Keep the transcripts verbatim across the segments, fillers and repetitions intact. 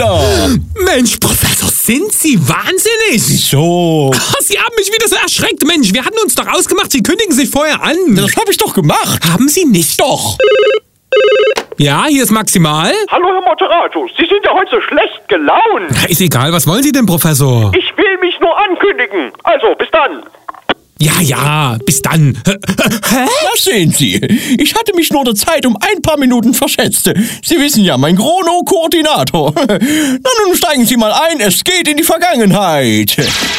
wieder. Mensch, Professor, sind Sie wahnsinnig? So. Ach, Sie haben mich wieder so erschreckt. Mensch, wir hatten uns doch ausgemacht, Sie kündigen sich vorher an. Das habe ich doch gemacht. Haben Sie nicht? Doch. Ja, hier ist Maximal. Hallo, Herr Moderator. Sie sind ja heute so schlecht gelaunt. Na, ist egal, was wollen Sie denn, Professor? Ich will mich nur ankündigen. Also, bis dann. Ja, ja, bis dann. Hä? Das sehen Sie. Ich hatte mich nur der Zeit um ein paar Minuten verschätzt. Sie wissen ja, mein Chrono-Koordinator. Na nun steigen Sie mal ein, es geht in die Vergangenheit.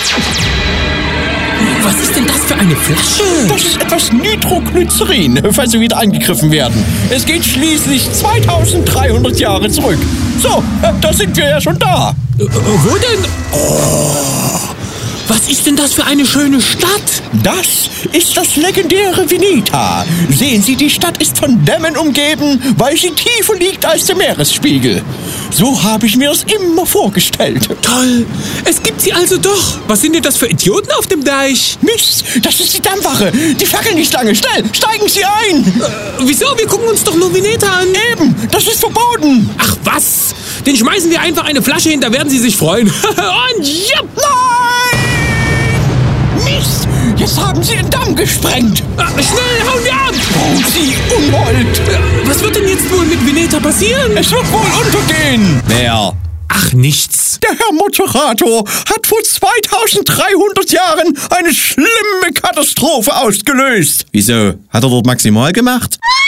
Was ist denn das für eine Flasche? Das ist etwas Nitroglycerin, falls Sie wieder angegriffen werden. Es geht schließlich zweitausenddreihundert Jahre zurück. So, da sind wir ja schon da. Äh, wo denn? Oh, was ist denn das für eine schöne Stadt? Das ist das legendäre Vineta. Sehen Sie, die Stadt ist von Dämmen umgeben, weil sie tiefer liegt als der Meeresspiegel. So habe ich mir das immer vorgestellt. Toll, es gibt sie also doch. Was sind denn das für Idioten auf dem Deich? Mist, das ist die Dampfwache. Die fackeln nicht lange. Schnell, steigen Sie ein. Äh, wieso? Wir gucken uns doch nur Vineta an. Eben, das ist verboten. Ach was, den schmeißen wir einfach eine Flasche hin, da werden Sie sich freuen. Und ja. Nein! Mist, jetzt haben Sie den Damm gesprengt. Ah, schnell, hauen wir ab. Oh, Sie Unhold. Was wird denn jetzt wohl mit Vineta passieren? Es wird wohl untergehen. Wer? Ach, nichts. Der Herr Moderator hat vor zweitausenddreihundert Jahren eine schlimme Katastrophe ausgelöst. Wieso? Hat er dort Maximal gemacht?